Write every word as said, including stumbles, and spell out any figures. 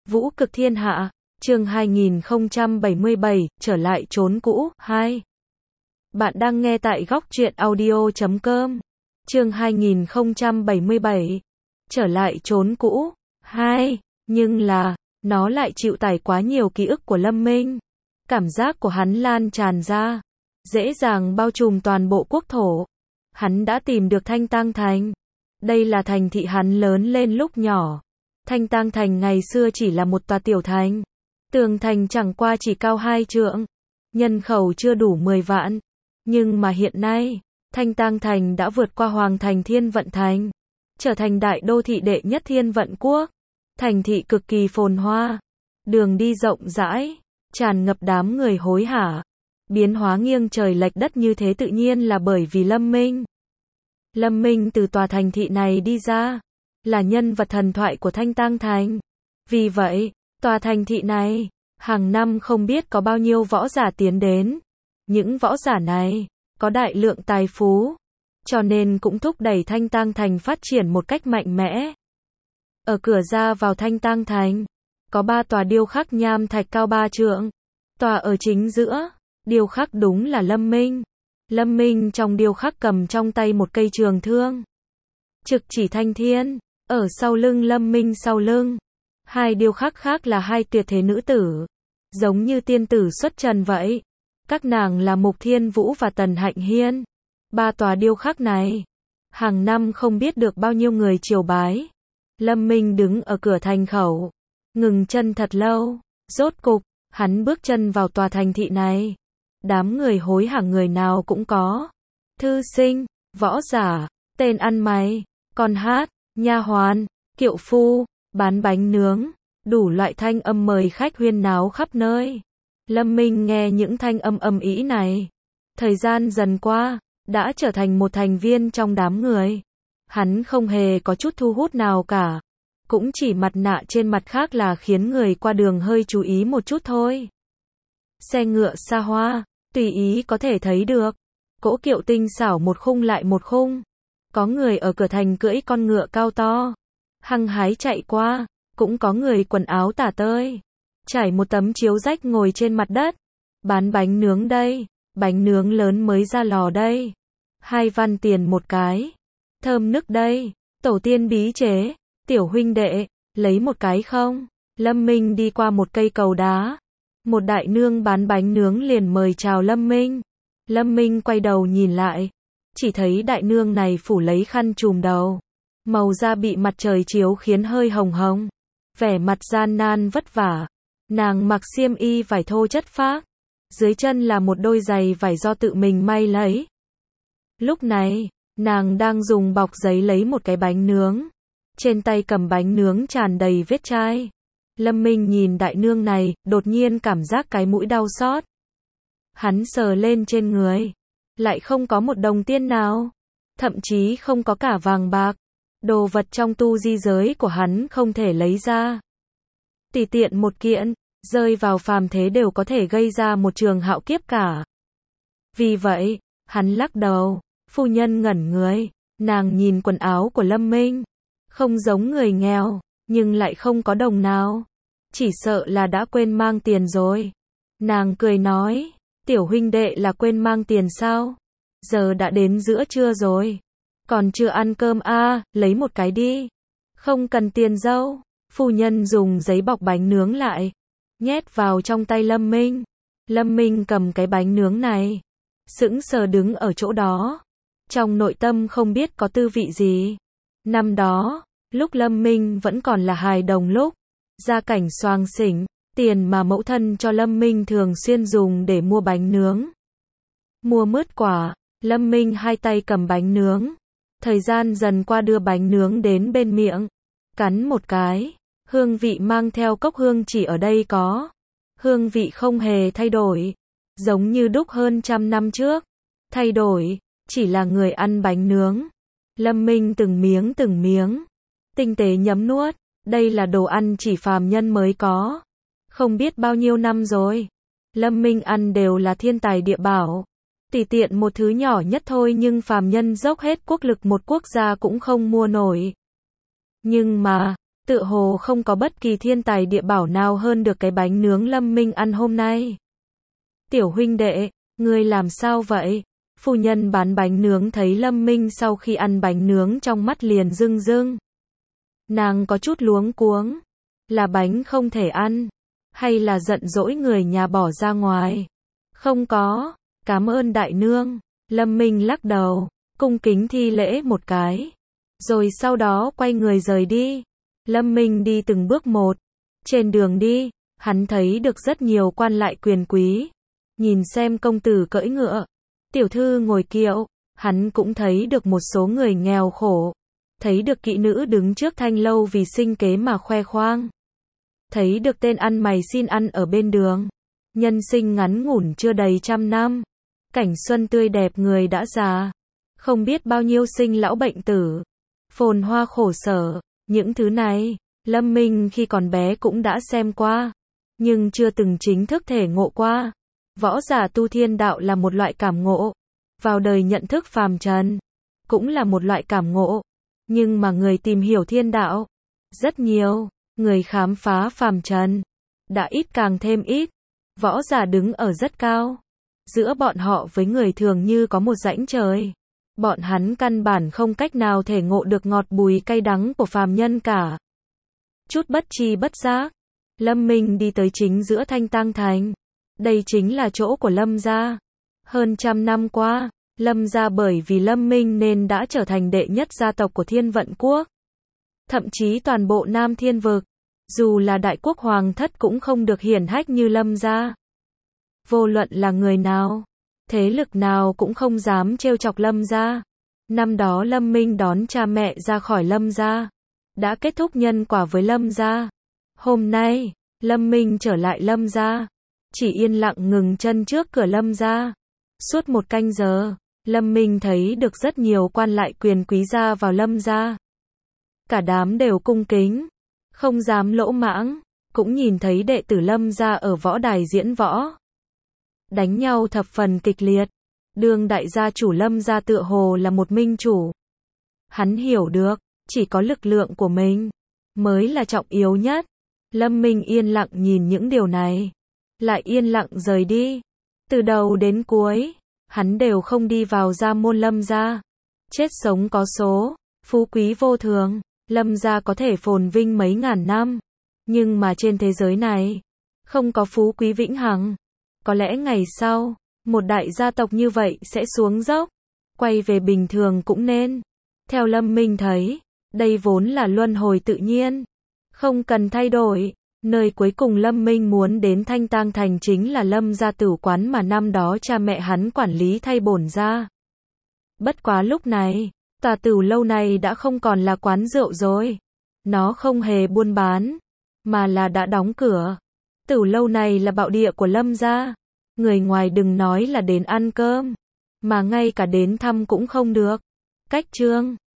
Vũ cực thiên hạ, chương hai nghìn không trăm bảy mươi bảy, trở lại chốn cũ, hai. Bạn đang nghe tại góc truyện audio chấm com. Chương hai nghìn không trăm bảy mươi bảy, trở lại chốn cũ, hai. Nhưng là, nó lại chịu tải quá nhiều ký ức của Lâm Minh. Cảm giác của hắn lan tràn ra, dễ dàng bao trùm toàn bộ quốc thổ. Hắn đã tìm được Thanh Tang Thành. Đây là thành thị hắn lớn lên lúc nhỏ. Thanh Tang Thành ngày xưa chỉ là một tòa tiểu thành. Tường thành chẳng qua chỉ cao hai trượng. Nhân khẩu chưa đủ mười vạn. Nhưng mà hiện nay, Thanh Tang Thành đã vượt qua Hoàng thành Thiên Vận Thành. Trở thành đại đô thị đệ nhất Thiên Vận Quốc. Thành thị cực kỳ phồn hoa. Đường đi rộng rãi, tràn ngập đám người hối hả. Biến hóa nghiêng trời lệch đất như thế tự nhiên là bởi vì Lâm Minh. Lâm Minh từ tòa thành thị này đi ra, là nhân vật thần thoại của Thanh Tang Thành. Vì vậy, tòa thành thị này, hàng năm không biết có bao nhiêu võ giả tiến đến. Những võ giả này, có đại lượng tài phú, cho nên cũng thúc đẩy Thanh Tang Thành phát triển một cách mạnh mẽ. Ở cửa ra vào Thanh Tang Thành, có ba tòa điêu khắc nham thạch cao ba trượng. Tòa ở chính giữa, điêu khắc đúng là Lâm Minh. Lâm Minh trong điêu khắc cầm trong tay một cây trường thương. Trực chỉ thanh thiên, ở sau lưng Lâm Minh sau lưng. Hai điêu khắc khác là hai tuyệt thế nữ tử. Giống như tiên tử xuất trần vậy. Các nàng là Mục Thiên Vũ và Tần Hạnh Hiên. Ba tòa điêu khắc này, hàng năm không biết được bao nhiêu người triều bái. Lâm Minh đứng ở cửa thành khẩu, ngừng chân thật lâu. Rốt cục, hắn bước chân vào tòa thành thị này. Đám người hối hả người nào cũng có. Thư sinh, võ giả, tên ăn mày, con hát, nha hoàn, kiệu phu, bán bánh nướng, đủ loại thanh âm mời khách huyên náo khắp nơi. Lâm Minh nghe những thanh âm ầm ĩ này. Thời gian dần qua, đã trở thành một thành viên trong đám người. Hắn không hề có chút thu hút nào cả. Cũng chỉ mặt nạ trên mặt khác là khiến người qua đường hơi chú ý một chút thôi. Xe ngựa xa hoa, tùy ý có thể thấy được. Cỗ kiệu tinh xảo một khung lại một khung. Có người ở cửa thành cưỡi con ngựa cao to, hăng hái chạy qua. Cũng có người quần áo tả tơi, trải một tấm chiếu rách ngồi trên mặt đất. Bán bánh nướng đây, bánh nướng lớn mới ra lò đây. Hai văn tiền một cái. Thơm nức đây, tổ tiên bí chế. Tiểu huynh đệ, lấy một cái không? Lâm Minh đi qua một cây cầu đá. Một đại nương bán bánh nướng liền mời chào Lâm Minh. Lâm Minh quay đầu nhìn lại. Chỉ thấy đại nương này phủ lấy khăn trùm đầu. Màu da bị mặt trời chiếu khiến hơi hồng hồng. Vẻ mặt gian nan vất vả. Nàng mặc xiêm y vải thô chất phác. Dưới chân là một đôi giày vải do tự mình may lấy. Lúc này, nàng đang dùng bọc giấy lấy một cái bánh nướng. Trên tay cầm bánh nướng tràn đầy vết chai. Lâm Minh nhìn đại nương này, đột nhiên cảm giác cái mũi đau xót. Hắn sờ lên trên người, lại không có một đồng tiền nào. Thậm chí không có cả vàng bạc. Đồ vật trong tu di giới của hắn không thể lấy ra. Tùy tiện một kiện, rơi vào phàm thế đều có thể gây ra một trường hạo kiếp cả. Vì vậy, hắn lắc đầu. Phu nhân ngẩn người, nàng nhìn quần áo của Lâm Minh. Không giống người nghèo, nhưng lại không có đồng nào. Chỉ sợ là đã quên mang tiền rồi. Nàng cười nói, tiểu huynh đệ là quên mang tiền sao? Giờ đã đến giữa trưa rồi. Còn chưa ăn cơm à, lấy một cái đi. Không cần tiền dâu. Phu nhân dùng giấy bọc bánh nướng lại. Nhét vào trong tay Lâm Minh. Lâm Minh cầm cái bánh nướng này. Sững sờ đứng ở chỗ đó. Trong nội tâm không biết có tư vị gì. Năm đó, lúc Lâm Minh vẫn còn là hài đồng lúc. Gia cảnh xoàng xỉnh, tiền mà mẫu thân cho Lâm Minh thường xuyên dùng để mua bánh nướng. Mua mứt quả, Lâm Minh hai tay cầm bánh nướng. Thời gian dần qua đưa bánh nướng đến bên miệng. Cắn một cái, hương vị mang theo cốc hương chỉ ở đây có. Hương vị không hề thay đổi. Giống như đúc hơn trăm năm trước. Thay đổi, chỉ là người ăn bánh nướng. Lâm Minh từng miếng từng miếng. Tinh tế nhấm nuốt. Đây là đồ ăn chỉ phàm nhân mới có. Không biết bao nhiêu năm rồi. Lâm Minh ăn đều là thiên tài địa bảo. Tùy tiện một thứ nhỏ nhất thôi nhưng phàm nhân dốc hết quốc lực một quốc gia cũng không mua nổi. Nhưng mà, Tựa hồ không có bất kỳ thiên tài địa bảo nào hơn được cái bánh nướng Lâm Minh ăn hôm nay. Tiểu huynh đệ, ngươi làm sao vậy? Phu nhân bán bánh nướng thấy Lâm Minh sau khi ăn bánh nướng trong mắt liền rưng rưng. Nàng có chút luống cuống. Là bánh không thể ăn? Hay là giận dỗi người nhà bỏ ra ngoài? Không có, cảm ơn đại nương. Lâm Minh lắc đầu, cung kính thi lễ một cái. Rồi sau đó quay người rời đi. Lâm Minh đi từng bước một. Trên đường đi, hắn thấy được rất nhiều quan lại quyền quý. Nhìn xem công tử cưỡi ngựa, tiểu thư ngồi kiệu, hắn cũng thấy được một số người nghèo khổ. Thấy được kỹ nữ đứng trước thanh lâu vì sinh kế mà khoe khoang. Thấy được tên ăn mày xin ăn ở bên đường. Nhân sinh ngắn ngủn chưa đầy trăm năm. Cảnh xuân tươi đẹp người đã già. Không biết bao nhiêu sinh lão bệnh tử. Phồn hoa khổ sở. Những thứ này, Lâm Minh khi còn bé cũng đã xem qua. Nhưng chưa từng chính thức thể ngộ qua. Võ giả tu thiên đạo là một loại cảm ngộ. Vào đời nhận thức phàm trần. Cũng là một loại cảm ngộ. Nhưng mà người tìm hiểu thiên đạo. Rất nhiều. Người khám phá phàm trần. Đã ít càng thêm ít. Võ giả đứng ở rất cao. Giữa bọn họ với người thường như có một rãnh trời. Bọn hắn căn bản không cách nào thể ngộ được ngọt bùi cay đắng của phàm nhân cả. Chút bất tri bất giác. Lâm Minh đi tới chính giữa Thanh Tang Thành. Đây chính là chỗ của Lâm gia. Hơn trăm năm qua, Lâm gia bởi vì Lâm Minh nên đã trở thành đệ nhất gia tộc của Thiên Vận Quốc. Thậm chí toàn bộ Nam Thiên Vực. Dù là đại quốc hoàng thất cũng không được hiển hách như Lâm gia. Vô luận là người nào, thế lực nào cũng không dám trêu chọc Lâm gia. Năm đó Lâm Minh đón cha mẹ ra khỏi Lâm gia, đã kết thúc nhân quả với Lâm gia. Hôm nay, Lâm Minh trở lại Lâm gia, chỉ yên lặng ngừng chân trước cửa Lâm gia. Suốt một canh giờ, Lâm Minh thấy được rất nhiều quan lại quyền quý ra vào Lâm gia. Cả đám đều cung kính, không dám lỗ mãng, cũng nhìn thấy đệ tử Lâm gia ở võ đài diễn võ. Đánh nhau thập phần kịch liệt. Đương đại gia chủ Lâm gia tựa hồ là một minh chủ. Hắn hiểu được, chỉ có lực lượng của mình mới là trọng yếu nhất. Lâm Minh yên lặng nhìn những điều này, lại yên lặng rời đi. Từ đầu đến cuối, hắn đều không đi vào gia môn Lâm gia. Chết sống có số, phú quý vô thường, Lâm gia có thể phồn vinh mấy ngàn năm, nhưng mà trên thế giới này không có phú quý vĩnh hằng. Có lẽ ngày sau, một đại gia tộc như vậy sẽ xuống dốc, quay về bình thường cũng nên. Theo Lâm Minh thấy, đây vốn là luân hồi tự nhiên, không cần thay đổi. Nơi cuối cùng Lâm Minh muốn đến Thanh Tang Thành chính là Lâm gia tử quán mà năm đó cha mẹ hắn quản lý thay bổn gia. Bất quá lúc này, tòa tửu lâu này đã không còn là quán rượu rồi. Nó không hề buôn bán, mà là đã đóng cửa. Tửu lâu này là bạo địa của Lâm gia. Người ngoài đừng nói là đến ăn cơm, mà ngay cả đến thăm cũng không được. Cách chương